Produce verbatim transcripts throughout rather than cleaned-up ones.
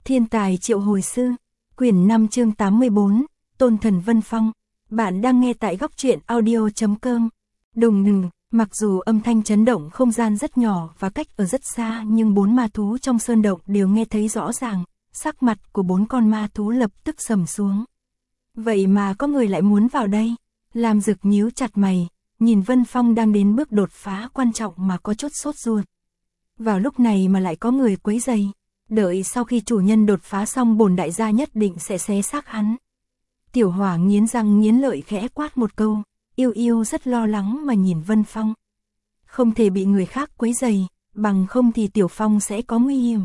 Thiên tài triệu hồi sư, quyển năm chương tám mươi bốn, Tôn Thần Vân Phong. Bạn đang nghe tại góc truyện audio chấm com. Đùng đùng, mặc dù âm thanh chấn động không gian rất nhỏ và cách ở rất xa, nhưng bốn ma thú trong sơn động đều nghe thấy rõ ràng, sắc mặt của bốn con ma thú lập tức sầm xuống. Vậy mà có người lại muốn vào đây? Lam Dực nhíu chặt mày, nhìn Vân Phong đang đến bước đột phá quan trọng mà có chút sốt ruột. Vào lúc này mà lại có người quấy rầy, đợi sau khi chủ nhân đột phá xong bổn đại gia nhất định sẽ xé xác hắn. Tiểu Hỏa nghiến răng nghiến lợi khẽ quát một câu, Yêu Yêu rất lo lắng mà nhìn Vân Phong. Không thể bị người khác quấy rầy, bằng không thì Tiểu Phong sẽ có nguy hiểm.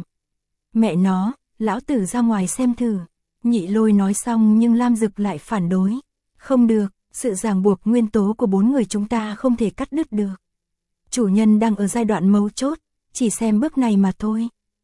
Mẹ nó, lão tử ra ngoài xem thử. Nhị Lôi nói xong nhưng Lam Dực lại phản đối. Không được, sự ràng buộc nguyên tố của bốn người chúng ta không thể cắt đứt được. Chủ nhân đang ở giai đoạn mấu chốt, chỉ xem bước này mà thôi.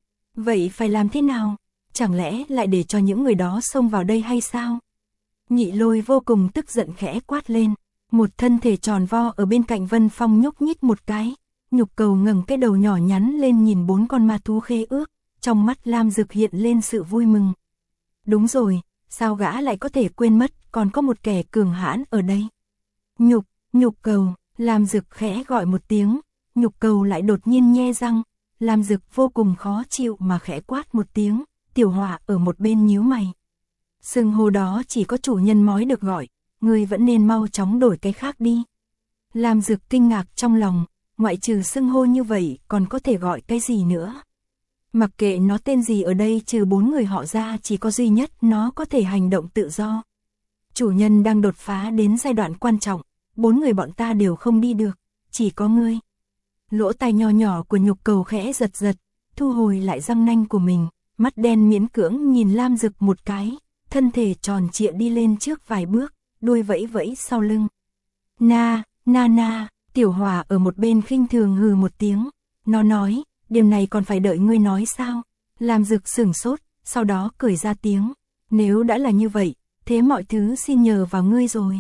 Vậy phải làm thế nào? Chẳng lẽ lại để cho những người đó xông vào đây hay sao? Nhị Lôi vô cùng tức giận khẽ quát lên. Một thân thể tròn vo ở bên cạnh Vân Phong nhúc nhích một cái. Nhục Cầu ngẩng cái đầu nhỏ nhắn lên nhìn bốn con ma thú khê ước. Trong mắt Lam Dực hiện lên sự vui mừng. Đúng rồi, sao gã lại có thể quên mất còn có một kẻ cường hãn ở đây? Nhục, Nhục Cầu, Lam Dực khẽ gọi một tiếng. Nhục Cầu lại đột nhiên nhe răng. Lam Dực vô cùng khó chịu mà khẽ quát một tiếng. Tiểu Hỏa ở một bên nhíu mày. Xưng hô đó chỉ có chủ nhân mói được gọi, ngươi vẫn nên mau chóng đổi cái khác đi. Lam Dực kinh ngạc trong lòng, ngoại trừ xưng hô như vậy còn có thể gọi cái gì nữa? Mặc kệ nó tên gì ở đây, trừ bốn người họ ra chỉ có duy nhất nó có thể hành động tự do. Chủ nhân đang đột phá đến giai đoạn quan trọng, bốn người bọn ta đều không đi được, chỉ có ngươi. Lỗ tai nho nhỏ của Nhục Cầu khẽ giật giật, thu hồi lại răng nanh của mình, mắt đen miễn cưỡng nhìn Lam Dực một cái, thân thể tròn trịa đi lên trước vài bước, đuôi vẫy vẫy sau lưng. Na, na na, Tiểu Hỏa ở một bên khinh thường hừ một tiếng, nó nói, điều này còn phải đợi ngươi nói sao? Lam Dực sửng sốt, sau đó cười ra tiếng, nếu đã là như vậy, thế mọi thứ xin nhờ vào ngươi rồi.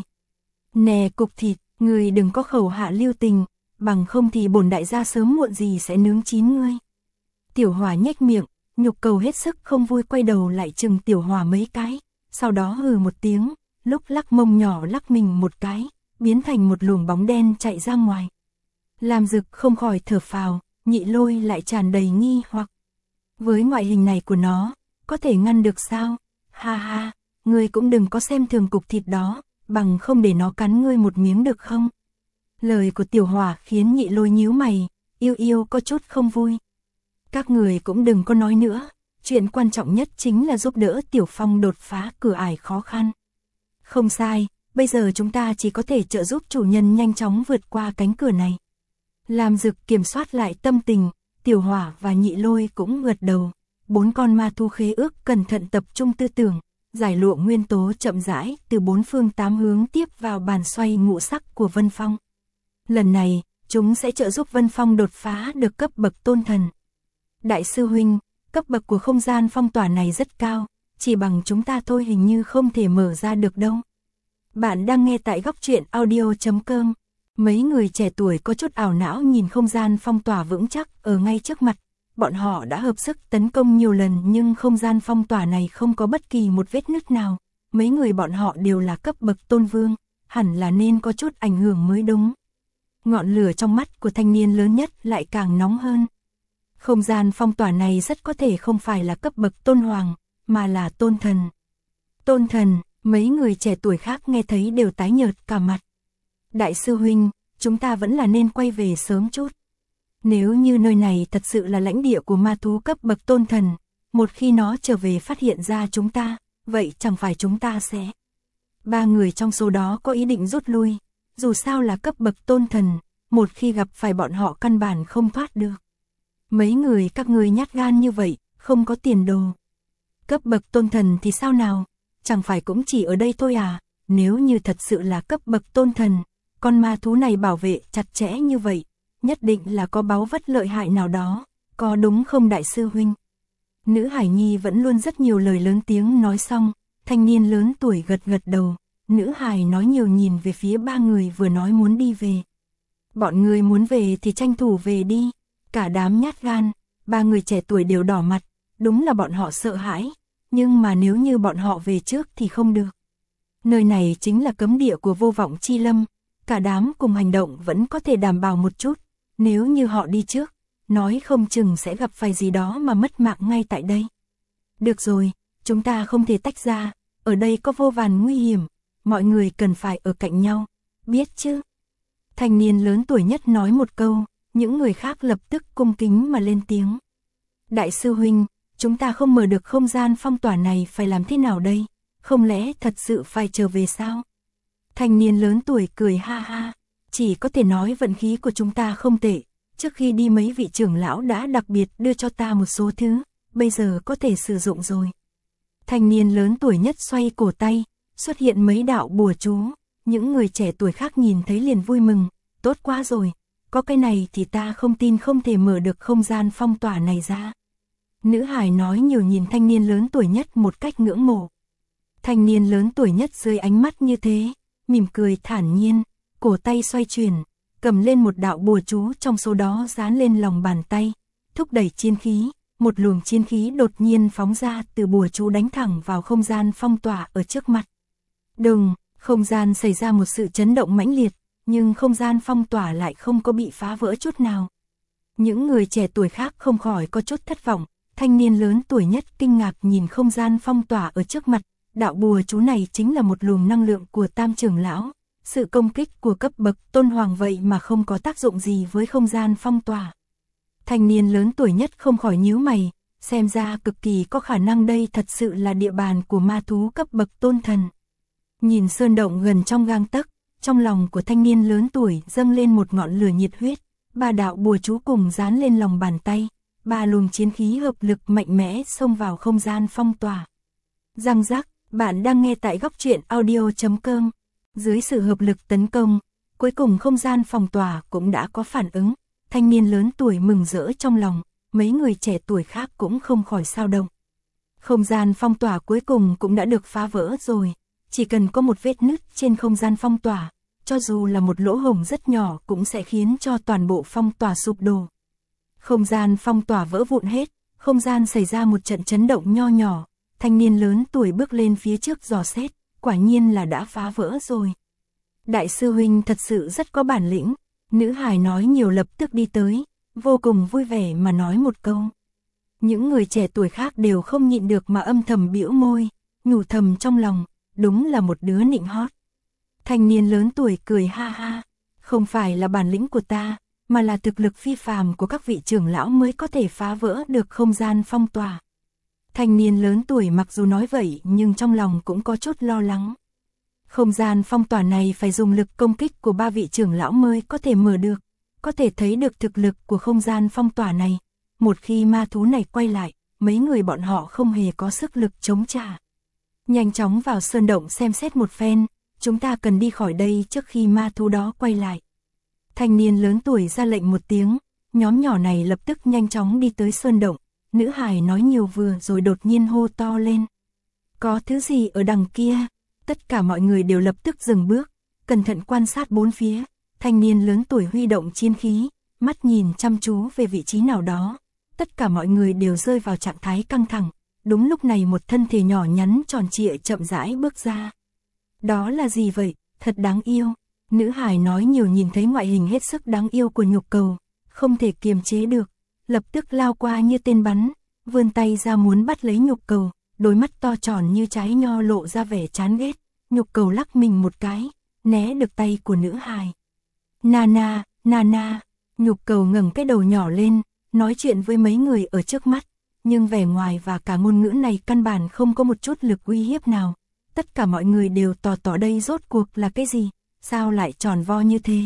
Nè cục thịt, ngươi đừng có khẩu hạ lưu tình, bằng không thì bổn đại gia sớm muộn gì sẽ nướng chín ngươi. Tiểu Hỏa nhếch miệng, Nhục Cầu hết sức không vui quay đầu lại chừng Tiểu Hỏa mấy cái, sau đó hừ một tiếng, lúc lắc mông nhỏ lắc mình một cái, biến thành một luồng bóng đen chạy ra ngoài. Lam Dực không khỏi thở phào, Nhị Lôi lại tràn đầy nghi hoặc. Với ngoại hình này của nó, có thể ngăn được sao? Ha ha, ngươi cũng đừng có xem thường cục thịt đó, bằng không để nó cắn ngươi một miếng được không? Lời của Tiểu Hỏa khiến Nhị Lôi nhíu mày, Yêu Yêu có chút không vui. Các người cũng đừng có nói nữa, chuyện quan trọng nhất chính là giúp đỡ Tiểu Phong đột phá cửa ải khó khăn. Không sai, bây giờ chúng ta chỉ có thể trợ giúp chủ nhân nhanh chóng vượt qua cánh cửa này. Lam Dực kiểm soát lại tâm tình, Tiểu Hỏa và Nhị Lôi cũng gật đầu. Bốn con ma thú khế ước cẩn thận tập trung tư tưởng, giải lụa nguyên tố chậm rãi từ bốn phương tám hướng tiếp vào bàn xoay ngũ sắc của Vân Phong. Lần này, chúng sẽ trợ giúp Vân Phong đột phá được cấp bậc tôn thần. Đại sư huynh, cấp bậc của không gian phong tỏa này rất cao, chỉ bằng chúng ta thôi hình như không thể mở ra được đâu. Bạn đang nghe tại góc truyện audio chấm com. Mấy người trẻ tuổi có chút ảo não nhìn không gian phong tỏa vững chắc ở ngay trước mặt. Bọn họ đã hợp sức tấn công nhiều lần nhưng không gian phong tỏa này không có bất kỳ một vết nứt nào. Mấy người bọn họ đều là cấp bậc tôn vương, hẳn là nên có chút ảnh hưởng mới đúng. Ngọn lửa trong mắt của thanh niên lớn nhất lại càng nóng hơn. Không gian phong tỏa này rất có thể không phải là cấp bậc tôn hoàng, mà là tôn thần. Tôn thần, mấy người trẻ tuổi khác nghe thấy đều tái nhợt cả mặt. Đại sư huynh, chúng ta vẫn là nên quay về sớm chút. Nếu như nơi này thật sự là lãnh địa của ma thú cấp bậc tôn thần, một khi nó trở về phát hiện ra chúng ta, vậy chẳng phải chúng ta sẽ... Ba người trong số đó có ý định rút lui, dù sao là cấp bậc tôn thần, một khi gặp phải bọn họ căn bản không thoát được. Mấy người các ngươi nhát gan như vậy, không có tiền đồ. Cấp bậc tôn thần thì sao nào, chẳng phải cũng chỉ ở đây thôi à? Nếu như thật sự là cấp bậc tôn thần, con ma thú này bảo vệ chặt chẽ như vậy, nhất định là có báu vật lợi hại nào đó, có đúng không đại sư huynh? Nữ Hải Nhi vẫn luôn rất nhiều lời lớn tiếng nói xong, thanh niên lớn tuổi gật gật đầu, nữ Hải nói nhiều nhìn về phía ba người vừa nói muốn đi về. Bọn người muốn về thì tranh thủ về đi, cả đám nhát gan, ba người trẻ tuổi đều đỏ mặt, đúng là bọn họ sợ hãi, nhưng mà nếu như bọn họ về trước thì không được. Nơi này chính là cấm địa của Vô Vọng Chi Lâm, cả đám cùng hành động vẫn có thể đảm bảo một chút, nếu như họ đi trước, nói không chừng sẽ gặp phải gì đó mà mất mạng ngay tại đây. Được rồi, chúng ta không thể tách ra, ở đây có vô vàn nguy hiểm, mọi người cần phải ở cạnh nhau, biết chứ? Thanh niên lớn tuổi nhất nói một câu, những người khác lập tức cung kính mà lên tiếng. Đại sư huynh, chúng ta không mở được không gian phong tỏa này phải làm thế nào đây? Không lẽ thật sự phải trở về sao? Thanh niên lớn tuổi cười ha ha, chỉ có thể nói vận khí của chúng ta không tệ, trước khi đi mấy vị trưởng lão đã đặc biệt đưa cho ta một số thứ, bây giờ có thể sử dụng rồi. Thanh niên lớn tuổi nhất xoay cổ tay, xuất hiện mấy đạo bùa chú, những người trẻ tuổi khác nhìn thấy liền vui mừng, tốt quá rồi, có cái này thì ta không tin không thể mở được không gian phong tỏa này ra. Nữ hài nói nhiều nhìn thanh niên lớn tuổi nhất một cách ngưỡng mộ. Thanh niên lớn tuổi nhất dưới ánh mắt như thế, mỉm cười thản nhiên, cổ tay xoay chuyển, cầm lên một đạo bùa chú trong số đó dán lên lòng bàn tay, thúc đẩy chiến khí, một luồng chiến khí đột nhiên phóng ra từ bùa chú đánh thẳng vào không gian phong tỏa ở trước mặt. Đùng, không gian xảy ra một sự chấn động mãnh liệt, nhưng không gian phong tỏa lại không có bị phá vỡ chút nào. Những người trẻ tuổi khác không khỏi có chút thất vọng, thanh niên lớn tuổi nhất kinh ngạc nhìn không gian phong tỏa ở trước mặt, đạo bùa chú này chính là một luồng năng lượng của Tam trưởng lão, sự công kích của cấp bậc tôn hoàng vậy mà không có tác dụng gì với không gian phong tỏa. Thanh niên lớn tuổi nhất không khỏi nhíu mày, xem ra cực kỳ có khả năng đây thật sự là địa bàn của ma thú cấp bậc tôn thần. Nhìn sơn động gần trong gang tấc, trong lòng của thanh niên lớn tuổi dâng lên một ngọn lửa nhiệt huyết, ba đạo bùa chú cùng dán lên lòng bàn tay, ba luồng chiến khí hợp lực mạnh mẽ xông vào không gian phong tỏa. Răng rắc, bạn đang nghe tại góc truyện audio chấm com. Dưới sự hợp lực tấn công, cuối cùng không gian phong tỏa cũng đã có phản ứng, thanh niên lớn tuổi mừng rỡ trong lòng, mấy người trẻ tuổi khác cũng không khỏi sao động. Không gian phong tỏa cuối cùng cũng đã được phá vỡ rồi, chỉ cần có một vết nứt trên không gian phong tỏa, cho dù là một lỗ hổng rất nhỏ cũng sẽ khiến cho toàn bộ phong tỏa sụp đổ. Không gian phong tỏa vỡ vụn hết, không gian xảy ra một trận chấn động nho nhỏ, thanh niên lớn tuổi bước lên phía trước dò xét, quả nhiên là đã phá vỡ rồi. Đại sư huynh thật sự rất có bản lĩnh, nữ hài nói nhiều lập tức đi tới, vô cùng vui vẻ mà nói một câu. Những người trẻ tuổi khác đều không nhịn được mà âm thầm bĩu môi, nhủ thầm trong lòng, đúng là một đứa nịnh hót. Thanh niên lớn tuổi cười ha ha, không phải là bản lĩnh của ta, mà là thực lực phi phàm của các vị trưởng lão mới có thể phá vỡ được không gian phong tỏa. Thanh niên lớn tuổi mặc dù nói vậy nhưng trong lòng cũng có chút lo lắng. Không gian phong tỏa này phải dùng lực công kích của ba vị trưởng lão mới có thể mở được, có thể thấy được thực lực của không gian phong tỏa này. Một khi ma thú này quay lại, mấy người bọn họ không hề có sức lực chống trả. Nhanh chóng vào sơn động xem xét một phen, chúng ta cần đi khỏi đây trước khi ma thú đó quay lại. Thanh niên lớn tuổi ra lệnh một tiếng, nhóm nhỏ này lập tức nhanh chóng đi tới sơn động, nữ hài nói nhiều vừa rồi đột nhiên hô to lên. Có thứ gì ở đằng kia? Tất cả mọi người đều lập tức dừng bước, cẩn thận quan sát bốn phía, thanh niên lớn tuổi huy động chiến khí, mắt nhìn chăm chú về vị trí nào đó, tất cả mọi người đều rơi vào trạng thái căng thẳng, đúng lúc này một thân thể nhỏ nhắn tròn trịa chậm rãi bước ra. Đó là gì vậy? Thật đáng yêu. Nữ hài nói nhiều nhìn thấy ngoại hình hết sức đáng yêu của nhục cầu, không thể kiềm chế được, lập tức lao qua như tên bắn, vươn tay ra muốn bắt lấy nhục cầu, đôi mắt to tròn như trái nho lộ ra vẻ chán ghét, nhục cầu lắc mình một cái, né được tay của nữ hài. Nana, Nana, nhục cầu ngẩng cái đầu nhỏ lên, nói chuyện với mấy người ở trước mắt, nhưng vẻ ngoài và cả ngôn ngữ này căn bản không có một chút lực uy hiếp nào. Tất cả mọi người đều tò tò đây rốt cuộc là cái gì, sao lại tròn vo như thế?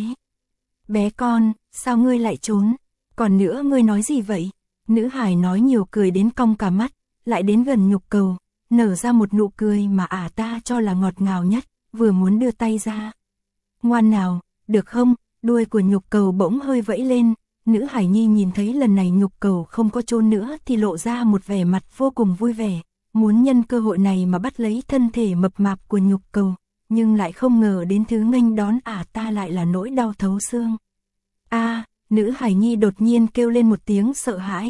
Bé con, sao ngươi lại trốn? Còn nữa ngươi nói gì vậy? Nữ hài nói nhiều cười đến cong cả mắt, lại đến gần nhục cầu, nở ra một nụ cười mà ả à ta cho là ngọt ngào nhất, vừa muốn đưa tay ra. Ngoan nào, được không? Đuôi của nhục cầu bỗng hơi vẫy lên, nữ hải nhi nhìn thấy lần này nhục cầu không có trốn nữa thì lộ ra một vẻ mặt vô cùng vui vẻ, muốn nhân cơ hội này mà bắt lấy thân thể mập mạp của nhục cầu, nhưng lại không ngờ đến thứ nghênh đón ả à ta lại là nỗi đau thấu xương. A, nữ hải nhi đột nhiên kêu lên một tiếng sợ hãi,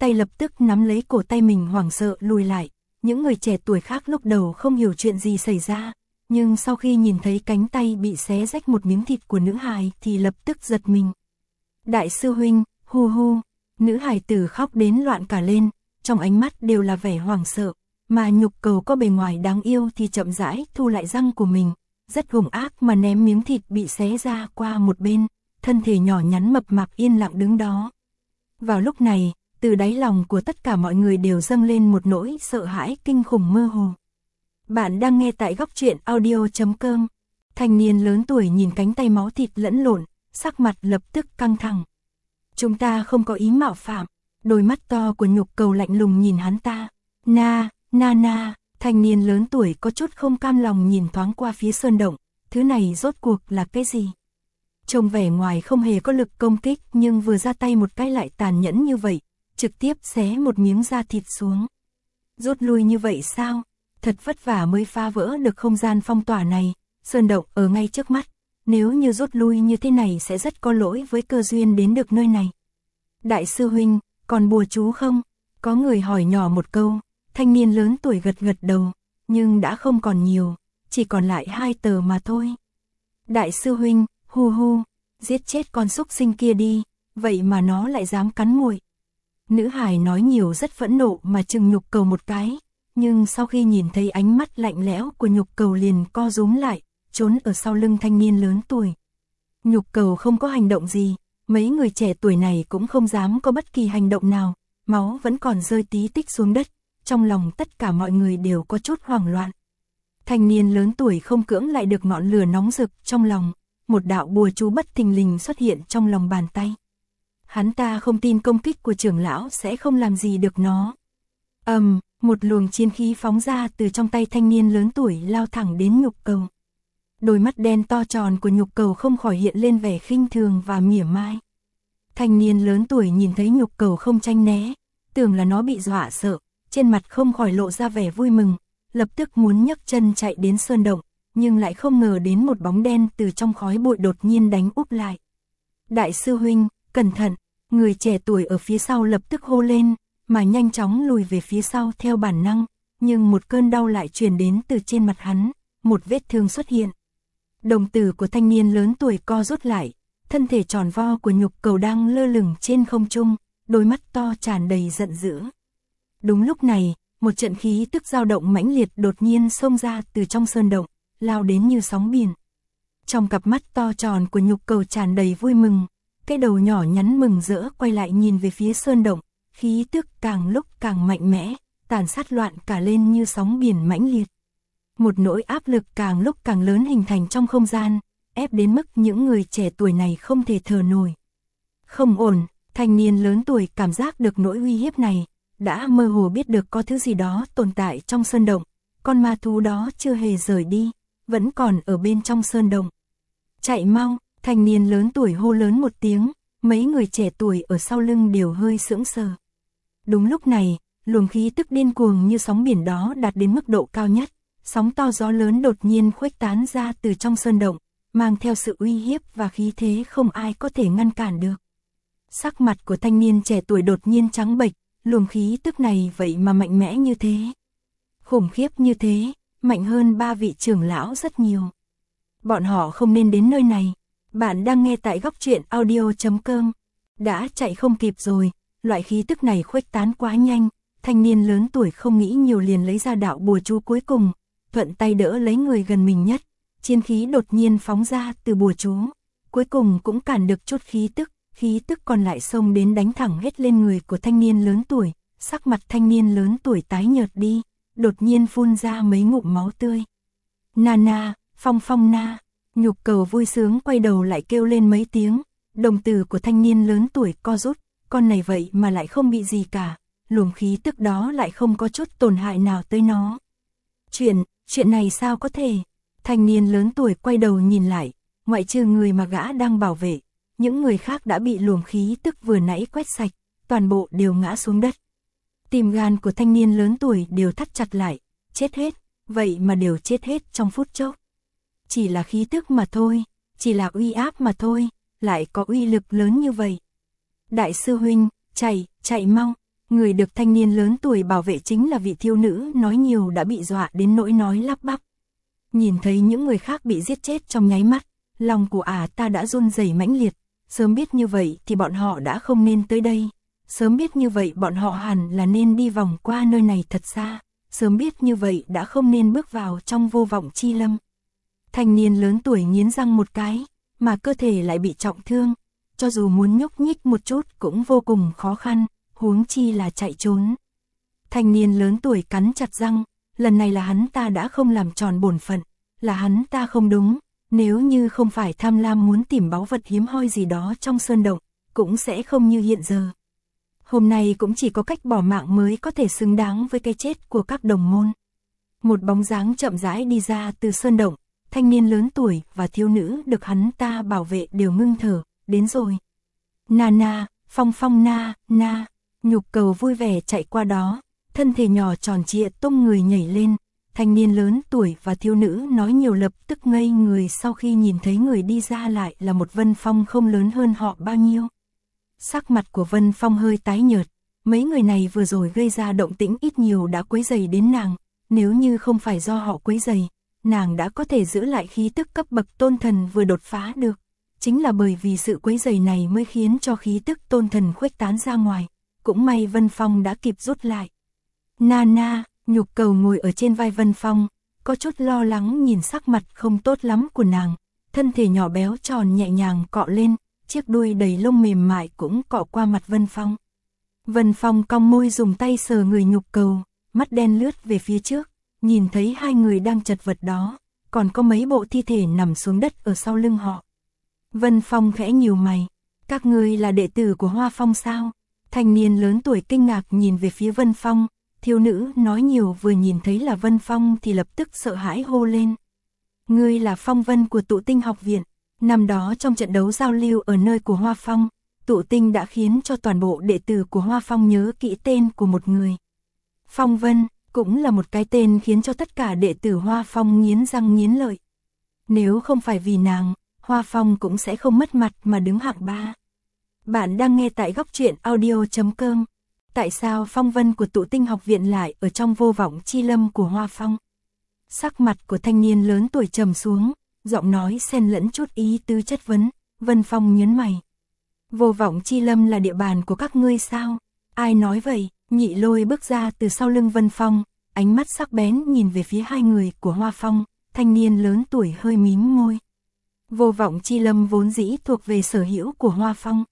tay lập tức nắm lấy cổ tay mình hoảng sợ lùi lại. Những người trẻ tuổi khác lúc đầu không hiểu chuyện gì xảy ra, nhưng sau khi nhìn thấy cánh tay bị xé rách một miếng thịt của nữ hài thì lập tức giật mình. Đại sư huynh, hu hu, nữ hài tử khóc đến loạn cả lên, trong ánh mắt đều là vẻ hoảng sợ, mà Nhục Cầu có bề ngoài đáng yêu thì chậm rãi thu lại răng của mình, rất hung ác mà ném miếng thịt bị xé ra qua một bên, thân thể nhỏ nhắn mập mạp yên lặng đứng đó. Vào lúc này, từ đáy lòng của tất cả mọi người đều dâng lên một nỗi sợ hãi kinh khủng mơ hồ. Bạn đang nghe tại góc truyện audio chấm com. Thanh niên lớn tuổi nhìn cánh tay máu thịt lẫn lộn, sắc mặt lập tức căng thẳng. Chúng ta không có ý mạo phạm. Đôi mắt to của Nhục Cầu lạnh lùng nhìn hắn ta. Na, na na, thanh niên lớn tuổi có chút không cam lòng nhìn thoáng qua phía sơn động. Thứ này rốt cuộc là cái gì? Trông vẻ ngoài không hề có lực công kích nhưng vừa ra tay một cái lại tàn nhẫn như vậy, trực tiếp xé một miếng da thịt xuống. Rút lui như vậy sao? Thật vất vả mới phá vỡ được không gian phong tỏa này, sơn động ở ngay trước mắt. Nếu như rút lui như thế này sẽ rất có lỗi với cơ duyên đến được nơi này. Đại sư huynh, còn bùa chú không? Có người hỏi nhỏ một câu, thanh niên lớn tuổi gật gật đầu, nhưng đã không còn nhiều, chỉ còn lại hai tờ mà thôi. Đại sư huynh, hu hu, giết chết con súc sinh kia đi, vậy mà nó lại dám cắn muội. Nữ hài nói nhiều rất phẫn nộ mà chừng Nhục Cầu một cái, nhưng sau khi nhìn thấy ánh mắt lạnh lẽo của Nhục Cầu liền co rúm lại, trốn ở sau lưng thanh niên lớn tuổi. Nhục Cầu không có hành động gì, mấy người trẻ tuổi này cũng không dám có bất kỳ hành động nào, máu vẫn còn rơi tí tích xuống đất, trong lòng tất cả mọi người đều có chút hoảng loạn. Thanh niên lớn tuổi không cưỡng lại được ngọn lửa nóng rực trong lòng, một đạo bùa chú bất thình lình xuất hiện trong lòng bàn tay. Hắn ta không tin công kích của trưởng lão sẽ không làm gì được nó. Ầm, um, một luồng chiến khí phóng ra từ trong tay thanh niên lớn tuổi lao thẳng đến Nhục Cầu. Đôi mắt đen to tròn của Nhục Cầu không khỏi hiện lên vẻ khinh thường và mỉa mai. Thanh niên lớn tuổi nhìn thấy Nhục Cầu không tranh né, tưởng là nó bị dọa sợ, trên mặt không khỏi lộ ra vẻ vui mừng, lập tức muốn nhấc chân chạy đến sơn động, nhưng lại không ngờ đến một bóng đen từ trong khói bụi đột nhiên đánh úp lại. Đại sư huynh, cẩn thận, người trẻ tuổi ở phía sau lập tức hô lên, mà nhanh chóng lùi về phía sau theo bản năng, nhưng một cơn đau lại truyền đến từ trên mặt hắn, một vết thương xuất hiện. Đồng tử của thanh niên lớn tuổi co rút lại, thân thể tròn vo của Nhục Cầu đang lơ lửng trên không trung, đôi mắt to tràn đầy giận dữ. Đúng lúc này, một trận khí tức dao động mãnh liệt đột nhiên xông ra từ trong sơn động, lao đến như sóng biển. Trong cặp mắt to tròn của Nhục Cầu tràn đầy vui mừng, cái đầu nhỏ nhắn mừng rỡ quay lại nhìn về phía sơn động, khí tức càng lúc càng mạnh mẽ, tàn sát loạn cả lên như sóng biển mãnh liệt. Một nỗi áp lực càng lúc càng lớn hình thành trong không gian, ép đến mức những người trẻ tuổi này không thể thở nổi. Không ổn, thanh niên lớn tuổi cảm giác được nỗi uy hiếp này, đã mơ hồ biết được có thứ gì đó tồn tại trong sơn động, con ma thú đó chưa hề rời đi, vẫn còn ở bên trong sơn động. Chạy mau, thanh niên lớn tuổi hô lớn một tiếng, mấy người trẻ tuổi ở sau lưng đều hơi sững sờ. Đúng lúc này, luồng khí tức điên cuồng như sóng biển đó đạt đến mức độ cao nhất, sóng to gió lớn đột nhiên khuếch tán ra từ trong sơn động, mang theo sự uy hiếp và khí thế không ai có thể ngăn cản được. Sắc mặt của thanh niên trẻ tuổi đột nhiên trắng bệch, luồng khí tức này vậy mà mạnh mẽ như thế. Khủng khiếp như thế, mạnh hơn ba vị trưởng lão rất nhiều. Bọn họ không nên đến nơi này. Bạn đang nghe tại góc truyện audio chấm com. Đã chạy không kịp rồi, loại khí tức này khuếch tán quá nhanh, thanh niên lớn tuổi không nghĩ nhiều liền lấy ra đạo bùa chú cuối cùng, thuận tay đỡ lấy người gần mình nhất, chiến khí đột nhiên phóng ra từ bùa chú, cuối cùng cũng cản được chút khí tức, khí tức còn lại xông đến đánh thẳng hết lên người của thanh niên lớn tuổi, sắc mặt thanh niên lớn tuổi tái nhợt đi, đột nhiên phun ra mấy ngụm máu tươi. Na na, phong phong na, Nhục Cầu vui sướng quay đầu lại kêu lên mấy tiếng, đồng tử của thanh niên lớn tuổi co rút, con này vậy mà lại không bị gì cả, luồng khí tức đó lại không có chút tổn hại nào tới nó. Chuyện, chuyện này sao có thể? Thanh niên lớn tuổi quay đầu nhìn lại, ngoại trừ người mà gã đang bảo vệ, những người khác đã bị luồng khí tức vừa nãy quét sạch, toàn bộ đều ngã xuống đất. Tim gan của thanh niên lớn tuổi đều thắt chặt lại, chết hết, vậy mà đều chết hết trong phút chốc. Chỉ là khí tức mà thôi, chỉ là uy áp mà thôi, lại có uy lực lớn như vậy. Đại sư huynh, chạy, chạy mau, Người được thanh niên lớn tuổi bảo vệ chính là vị thiếu nữ nói nhiều đã bị dọa đến nỗi nói lắp bắp. Nhìn thấy những người khác bị giết chết trong nháy mắt, lòng của ả ta đã run rẩy mãnh liệt, sớm biết như vậy thì bọn họ đã không nên tới đây, sớm biết như vậy bọn họ hẳn là nên đi vòng qua nơi này thật xa, sớm biết như vậy đã không nên bước vào trong vô vọng chi lâm. Thanh niên lớn tuổi nghiến răng một cái, mà cơ thể lại bị trọng thương, cho dù muốn nhúc nhích một chút cũng vô cùng khó khăn, huống chi là chạy trốn. Thanh niên lớn tuổi cắn chặt răng, lần này là hắn ta đã không làm tròn bổn phận, là hắn ta không đúng, nếu như không phải tham lam muốn tìm báu vật hiếm hoi gì đó trong sơn động, cũng sẽ không như hiện giờ. Hôm nay cũng chỉ có cách bỏ mạng mới có thể xứng đáng với cái chết của các đồng môn. Một bóng dáng chậm rãi đi ra từ sơn động, thanh niên lớn tuổi và thiếu nữ được hắn ta bảo vệ đều ngưng thở, đến rồi. Na na, phong phong na, na, nhục cầu vui vẻ chạy qua đó, thân thể nhỏ tròn trịa tung người nhảy lên, thanh niên lớn tuổi và thiếu nữ nói nhiều lập tức ngây người sau khi nhìn thấy người đi ra lại là một Vân Phong không lớn hơn họ bao nhiêu. Sắc mặt của Vân Phong hơi tái nhợt, mấy người này vừa rồi gây ra động tĩnh ít nhiều đã quấy rầy đến nàng, nếu như không phải do họ quấy rầy, nàng đã có thể giữ lại khí tức cấp bậc tôn thần vừa đột phá được. Chính là bởi vì sự quấy rầy này mới khiến cho khí tức tôn thần khuếch tán ra ngoài, cũng may Vân Phong đã kịp rút lại. Na na, nhục cầu ngồi ở trên vai Vân Phong, có chút lo lắng nhìn sắc mặt không tốt lắm của nàng, thân thể nhỏ béo tròn nhẹ nhàng cọ lên, chiếc đuôi đầy lông mềm mại cũng cọ qua mặt Vân Phong. Vân Phong cong môi dùng tay sờ người nhục cầu, mắt đen lướt về phía trước, nhìn thấy hai người đang chật vật đó, còn có mấy bộ thi thể nằm xuống đất ở sau lưng họ. Vân Phong khẽ nhíu mày, các ngươi là đệ tử của Hoa Phong sao? Thanh niên lớn tuổi kinh ngạc nhìn về phía Vân Phong, thiếu nữ nói nhiều vừa nhìn thấy là Vân Phong thì lập tức sợ hãi hô lên. Ngươi là Phong Vân của Tụ Tinh học viện, năm đó trong trận đấu giao lưu ở nơi của Hoa Phong, Tụ Tinh đã khiến cho toàn bộ đệ tử của Hoa Phong nhớ kỹ tên của một người. Phong Vân cũng là một cái tên khiến cho tất cả đệ tử Hoa Phong nghiến răng nghiến lợi. Nếu không phải vì nàng, Hoa Phong cũng sẽ không mất mặt mà đứng hạng ba. Bạn đang nghe tại góc truyện audio chấm com. Tại sao Phong Vân của Tụ Tinh học viện lại ở trong vô vọng chi lâm của Hoa Phong? Sắc mặt của thanh niên lớn tuổi trầm xuống, giọng nói xen lẫn chút ý tứ chất vấn. Vân Phong nhớn mày. Vô vọng chi lâm là địa bàn của các ngươi sao? Ai nói vậy? Nhị Lôi bước ra từ sau lưng Vân Phong, ánh mắt sắc bén nhìn về phía hai người của Hoa Phong, thanh niên lớn tuổi hơi mím môi. Vô vọng chi lâm vốn dĩ thuộc về sở hữu của Hoa Phong.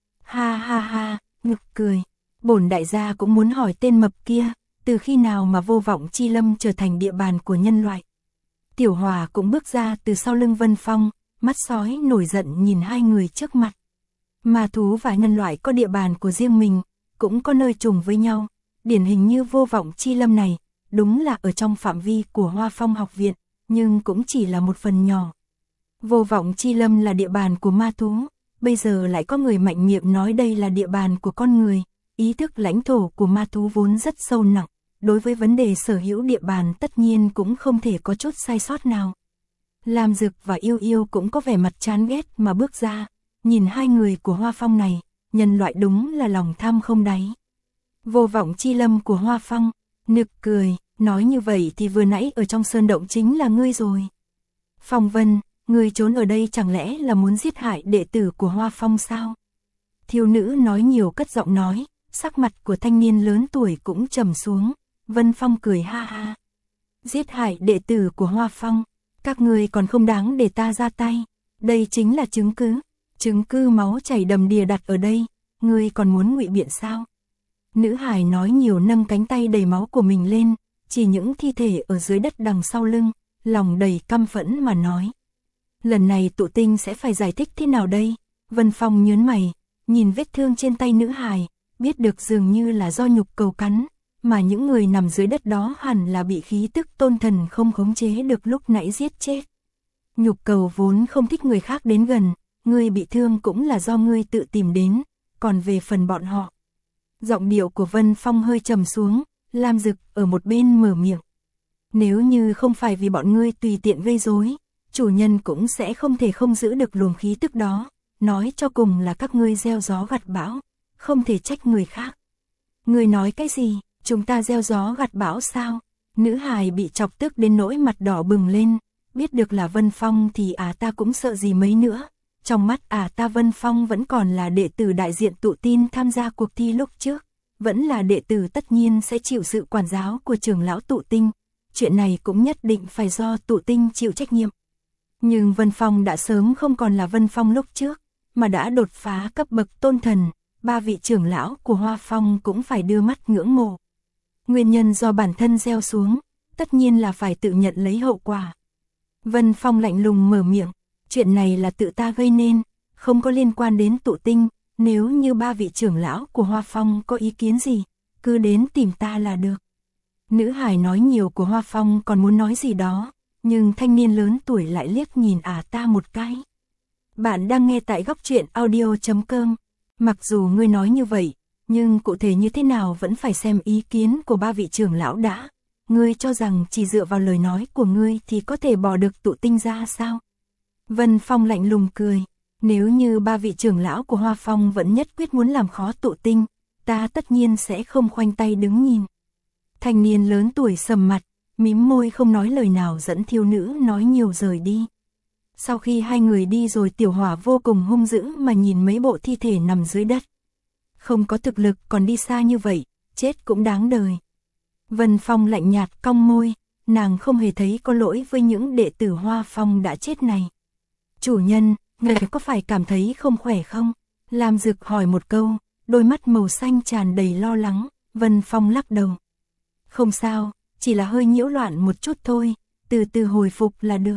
Ha ha ha, ngực cười. Bổn đại gia cũng muốn hỏi tên mập kia, từ khi nào mà vô vọng chi lâm trở thành địa bàn của nhân loại. Tiểu Hòa cũng bước ra từ sau lưng Vân Phong, mắt sói nổi giận nhìn hai người trước mặt. Ma thú và nhân loại có địa bàn của riêng mình, cũng có nơi trùng với nhau, điển hình như vô vọng chi lâm này, đúng là ở trong phạm vi của Hoa Phong học viện, nhưng cũng chỉ là một phần nhỏ. Vô vọng chi lâm là địa bàn của ma thú, bây giờ lại có người mạnh miệng nói đây là địa bàn của con người, ý thức lãnh thổ của ma thú vốn rất sâu nặng, đối với vấn đề sở hữu địa bàn tất nhiên cũng không thể có chút sai sót nào. Lam Dực và Yêu Yêu cũng có vẻ mặt chán ghét mà bước ra, nhìn hai người của Hoa Phong này, nhân loại đúng là lòng tham không đáy. Vô vọng chi lâm của Hoa Phong, nực cười, nói như vậy thì vừa nãy ở trong sơn động chính là ngươi rồi. Phong Vân, ngươi trốn ở đây chẳng lẽ là muốn giết hại đệ tử của Hoa Phong sao? Thiếu nữ nói nhiều cất giọng nói, sắc mặt của thanh niên lớn tuổi cũng trầm xuống, Vân Phong cười ha ha. Giết hại đệ tử của Hoa Phong, các ngươi còn không đáng để ta ra tay, đây chính là chứng cứ, chứng cứ máu chảy đầm đìa đặt ở đây, ngươi còn muốn ngụy biện sao? Nữ hài nói nhiều nâng cánh tay đầy máu của mình lên, chỉ những thi thể ở dưới đất đằng sau lưng, lòng đầy căm phẫn mà nói. Lần này Tụ Tinh sẽ phải giải thích thế nào đây? Vân Phong nhớn mày, nhìn vết thương trên tay nữ hài, biết được dường như là do nhục cầu cắn, mà những người nằm dưới đất đó hẳn là bị khí tức tôn thần không khống chế được lúc nãy giết chết. Nhục cầu vốn không thích người khác đến gần, ngươi bị thương cũng là do ngươi tự tìm đến, còn về phần bọn họ. Giọng điệu của Vân Phong hơi trầm xuống, Lam Dực ở một bên mở miệng. Nếu như không phải vì bọn ngươi tùy tiện gây rối, chủ nhân cũng sẽ không thể không giữ được luồng khí tức đó, nói cho cùng là các ngươi gieo gió gặt bão, không thể trách người khác. Ngươi nói cái gì, chúng ta gieo gió gặt bão sao? Nữ hài bị chọc tức đến nỗi mặt đỏ bừng lên, biết được là Vân Phong thì à ta cũng sợ gì mấy nữa. Trong mắt à ta Vân Phong vẫn còn là đệ tử đại diện tụ tin tham gia cuộc thi lúc trước, vẫn là đệ tử tất nhiên sẽ chịu sự quản giáo của trưởng lão tụ tinh, chuyện này cũng nhất định phải do tụ tinh chịu trách nhiệm. Nhưng Vân Phong đã sớm không còn là Vân Phong lúc trước, mà đã đột phá cấp bậc tôn thần, ba vị trưởng lão của Hoa Phong cũng phải đưa mắt ngưỡng mộ. Nguyên nhân do bản thân gieo xuống, tất nhiên là phải tự nhận lấy hậu quả. Vân Phong lạnh lùng mở miệng, chuyện này là tự ta gây nên, không có liên quan đến tụ tinh, nếu như ba vị trưởng lão của Hoa Phong có ý kiến gì, cứ đến tìm ta là được. Nữ hài nói nhiều của Hoa Phong còn muốn nói gì đó, nhưng thanh niên lớn tuổi lại liếc nhìn à ta một cái. Bạn đang nghe tại góc truyện audio chấm com. Mặc dù ngươi nói như vậy, nhưng cụ thể như thế nào vẫn phải xem ý kiến của ba vị trưởng lão đã. Ngươi cho rằng chỉ dựa vào lời nói của ngươi thì có thể bỏ được tụ tinh ra sao? Vân Phong lạnh lùng cười. Nếu như ba vị trưởng lão của Hoa Phong vẫn nhất quyết muốn làm khó tụ tinh, ta tất nhiên sẽ không khoanh tay đứng nhìn. Thanh niên lớn tuổi sầm mặt, mím môi không nói lời nào dẫn thiếu nữ nói nhiều rời đi. Sau khi hai người đi rồi Tiểu Hỏa vô cùng hung dữ mà nhìn mấy bộ thi thể nằm dưới đất. Không có thực lực còn đi xa như vậy, chết cũng đáng đời. Vân Phong lạnh nhạt cong môi, nàng không hề thấy có lỗi với những đệ tử Hoa Phong đã chết này. Chủ nhân, ngài có phải cảm thấy không khỏe không? Lam Dực hỏi một câu, đôi mắt màu xanh tràn đầy lo lắng. Vân Phong lắc đầu. Không sao, chỉ là hơi nhiễu loạn một chút thôi, từ từ hồi phục là được.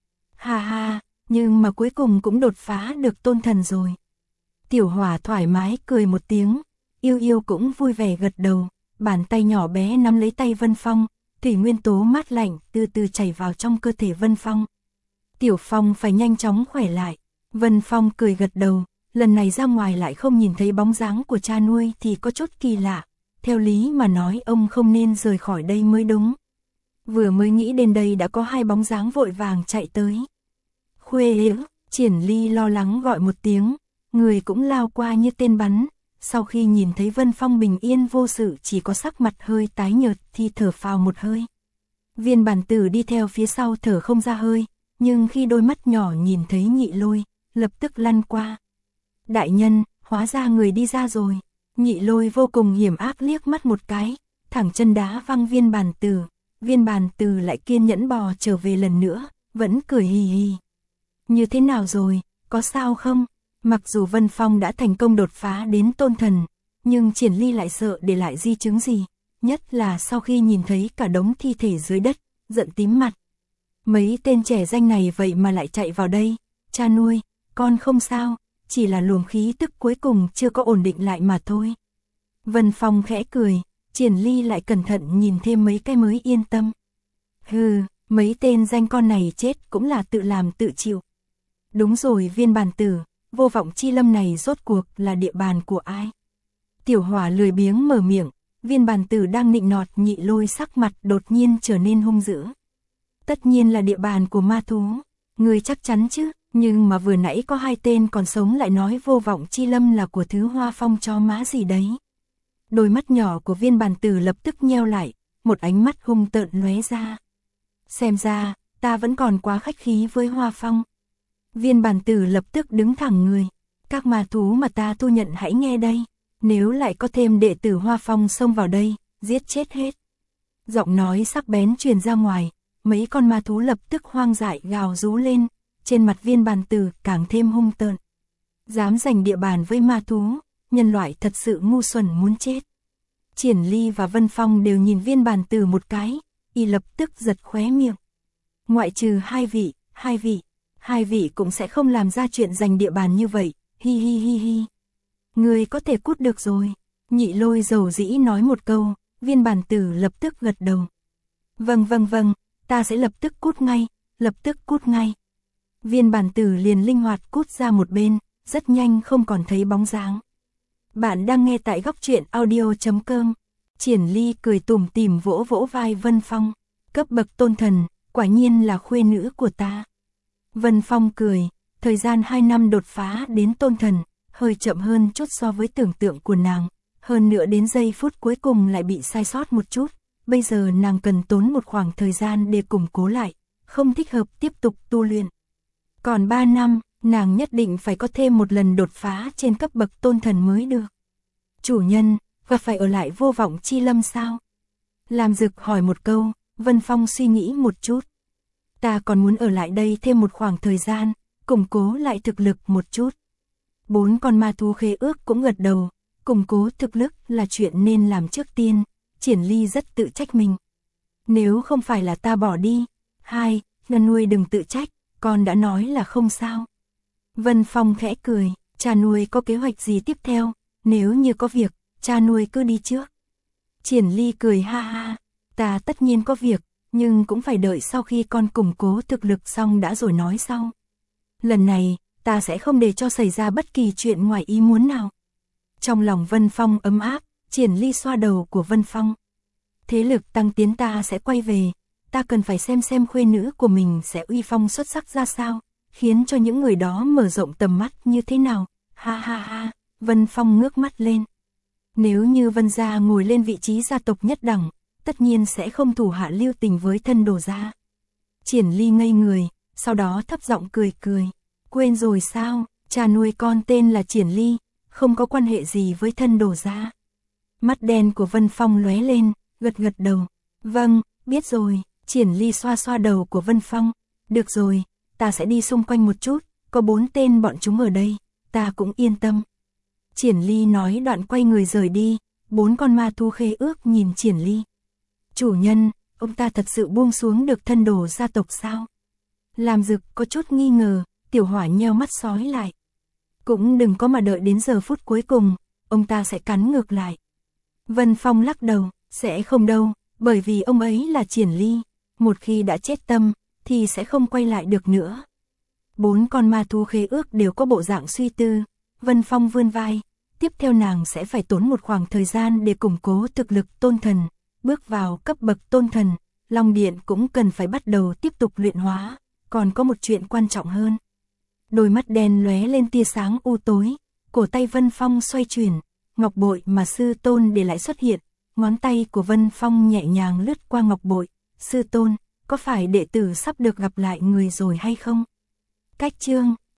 Ha ha, nhưng mà cuối cùng cũng đột phá được tôn thần rồi. Tiểu Hỏa thoải mái cười một tiếng, Yêu Yêu cũng vui vẻ gật đầu, bàn tay nhỏ bé nắm lấy tay Vân Phong, thủy nguyên tố mát lạnh từ từ chảy vào trong cơ thể Vân Phong. Tiểu Phong phải nhanh chóng khỏe lại. Vân Phong cười gật đầu, lần này ra ngoài lại không nhìn thấy bóng dáng của cha nuôi thì có chút kỳ lạ. Theo lý mà nói ông không nên rời khỏi đây mới đúng. Vừa mới nghĩ đến đây đã có hai bóng dáng vội vàng chạy tới. Khuê Hiễu, Triển Ly lo lắng gọi một tiếng, người cũng lao qua như tên bắn. Sau khi nhìn thấy Vân Phong bình yên vô sự chỉ có sắc mặt hơi tái nhợt thì thở phào một hơi. Viên Bản Tử đi theo phía sau thở không ra hơi, nhưng khi đôi mắt nhỏ nhìn thấy Nhị Lôi, lập tức lăn qua. Đại nhân, hóa ra người đi ra rồi. Nhị Lôi vô cùng hiểm ác liếc mắt một cái, thẳng chân đá văng Viên Bản Tử. Viên Bản Tử lại kiên nhẫn bò trở về lần nữa, vẫn cười hì hì. Như thế nào rồi, có sao không? Mặc dù Vân Phong đã thành công đột phá đến tôn thần, nhưng Triển Ly lại sợ để lại di chứng gì, nhất là sau khi nhìn thấy cả đống thi thể dưới đất, giận tím mặt. Mấy tên trẻ danh này vậy mà lại chạy vào đây, cha nuôi, con không sao, chỉ là luồng khí tức cuối cùng chưa có ổn định lại mà thôi. Vân Phong khẽ cười, Triển Ly lại cẩn thận nhìn thêm mấy cái mới yên tâm. Hừ, mấy tên danh con này chết cũng là tự làm tự chịu. Đúng rồi Viên Bản Tử, Vô Vọng Chi Lâm này rốt cuộc là địa bàn của ai? Tiểu Hỏa lười biếng mở miệng, Viên Bản Tử đang nịnh nọt Nhị Lôi sắc mặt đột nhiên trở nên hung dữ. Tất nhiên là địa bàn của ma thú, người chắc chắn chứ, nhưng mà vừa nãy có hai tên còn sống lại nói Vô Vọng Chi Lâm là của thứ Hoa Phong cho má gì đấy. Đôi mắt nhỏ của Viên Bản Tử lập tức nheo lại, một ánh mắt hung tợn lóe ra. Xem ra, ta vẫn còn quá khách khí với Hoa Phong. Viên Bản Tử lập tức đứng thẳng người. Các ma thú mà ta thu nhận hãy nghe đây. Nếu lại có thêm đệ tử Hoa Phong xông vào đây, giết chết hết. Giọng nói sắc bén truyền ra ngoài, mấy con ma thú lập tức hoang dại gào rú lên, trên mặt Viên Bản Tử càng thêm hung tợn. Dám giành địa bàn với ma thú, nhân loại thật sự ngu xuẩn muốn chết. Triển Ly và Vân Phong đều nhìn Viên Bản Tử một cái, y lập tức giật khóe miệng. Ngoại trừ hai vị, hai vị, hai vị cũng sẽ không làm ra chuyện giành địa bàn như vậy, hi hi hi hi. Người có thể cút được rồi. Nhị Lôi dầu dĩ nói một câu, Viên Bản Tử lập tức gật đầu. Vâng vâng vâng, ta sẽ lập tức cút ngay, lập tức cút ngay. Viên Bản Tử liền linh hoạt cút ra một bên, rất nhanh không còn thấy bóng dáng. Bạn đang nghe tại góc truyện audio chấm com. Triển Ly cười tủm tỉm vỗ vỗ vai Vân Phong. Cấp bậc tôn thần, quả nhiên là khuê nữ của ta. Vân Phong cười, thời gian hai năm đột phá đến tôn thần, hơi chậm hơn chút so với tưởng tượng của nàng, hơn nữa đến giây phút cuối cùng lại bị sai sót một chút, bây giờ nàng cần tốn một khoảng thời gian để củng cố lại, không thích hợp tiếp tục tu luyện. Còn ba năm, nàng nhất định phải có thêm một lần đột phá trên cấp bậc tôn thần mới được. Chủ nhân, và phải ở lại Vô Vọng Chi Lâm sao? Lam Dực hỏi một câu, Vân Phong suy nghĩ một chút. Ta còn muốn ở lại đây thêm một khoảng thời gian, củng cố lại thực lực một chút. Bốn con ma thú khế ước cũng gật đầu, củng cố thực lực là chuyện nên làm trước tiên, Triển Ly rất tự trách mình. Nếu không phải là ta bỏ đi, hai, lần nuôi đừng tự trách, con đã nói là không sao. Vân Phong khẽ cười, cha nuôi có kế hoạch gì tiếp theo, nếu như có việc, cha nuôi cứ đi trước. Triển Ly cười ha ha, ta tất nhiên có việc, nhưng cũng phải đợi sau khi con củng cố thực lực xong đã rồi nói sau. Lần này, ta sẽ không để cho xảy ra bất kỳ chuyện ngoài ý muốn nào. Trong lòng Vân Phong ấm áp, Triển Ly xoa đầu của Vân Phong. Thế lực tăng tiến ta sẽ quay về, ta cần phải xem xem khuê nữ của mình sẽ uy phong xuất sắc ra sao, khiến cho những người đó mở rộng tầm mắt như thế nào. Ha ha ha, Vân Phong ngước mắt lên. Nếu như Vân gia ngồi lên vị trí gia tộc nhất đẳng, tất nhiên sẽ không thủ hạ lưu tình với thân đồ gia. Triển Ly ngây người, sau đó thấp giọng cười cười. Quên rồi sao, cha nuôi con tên là Triển Ly, không có quan hệ gì với thân đồ gia. Mắt đen của Vân Phong lóe lên, gật gật đầu. Vâng, biết rồi. Triển Ly xoa xoa đầu của Vân Phong. Được rồi, ta sẽ đi xung quanh một chút, có bốn tên bọn chúng ở đây, ta cũng yên tâm. Triển Ly nói đoạn quay người rời đi, bốn con ma thú khế ước nhìn Triển Ly. Chủ nhân, ông ta thật sự buông xuống được thân đồ gia tộc sao? Lam Dực có chút nghi ngờ, Tiểu Hỏa nheo mắt sói lại. Cũng đừng có mà đợi đến giờ phút cuối cùng, ông ta sẽ cắn ngược lại. Vân Phong lắc đầu, sẽ không đâu, bởi vì ông ấy là Triển Ly, một khi đã chết tâm, thì sẽ không quay lại được nữa. Bốn con ma thú khế ước đều có bộ dạng suy tư, Vân Phong vươn vai, tiếp theo nàng sẽ phải tốn một khoảng thời gian để củng cố thực lực tôn thần, bước vào cấp bậc tôn thần, Long Điện cũng cần phải bắt đầu tiếp tục luyện hóa, còn có một chuyện quan trọng hơn. Đôi mắt đen lóe lên tia sáng u tối, cổ tay Vân Phong xoay chuyển, ngọc bội mà sư tôn để lại xuất hiện, ngón tay của Vân Phong nhẹ nhàng lướt qua ngọc bội. Sư tôn, có phải đệ tử sắp được gặp lại người rồi hay không? Cách chương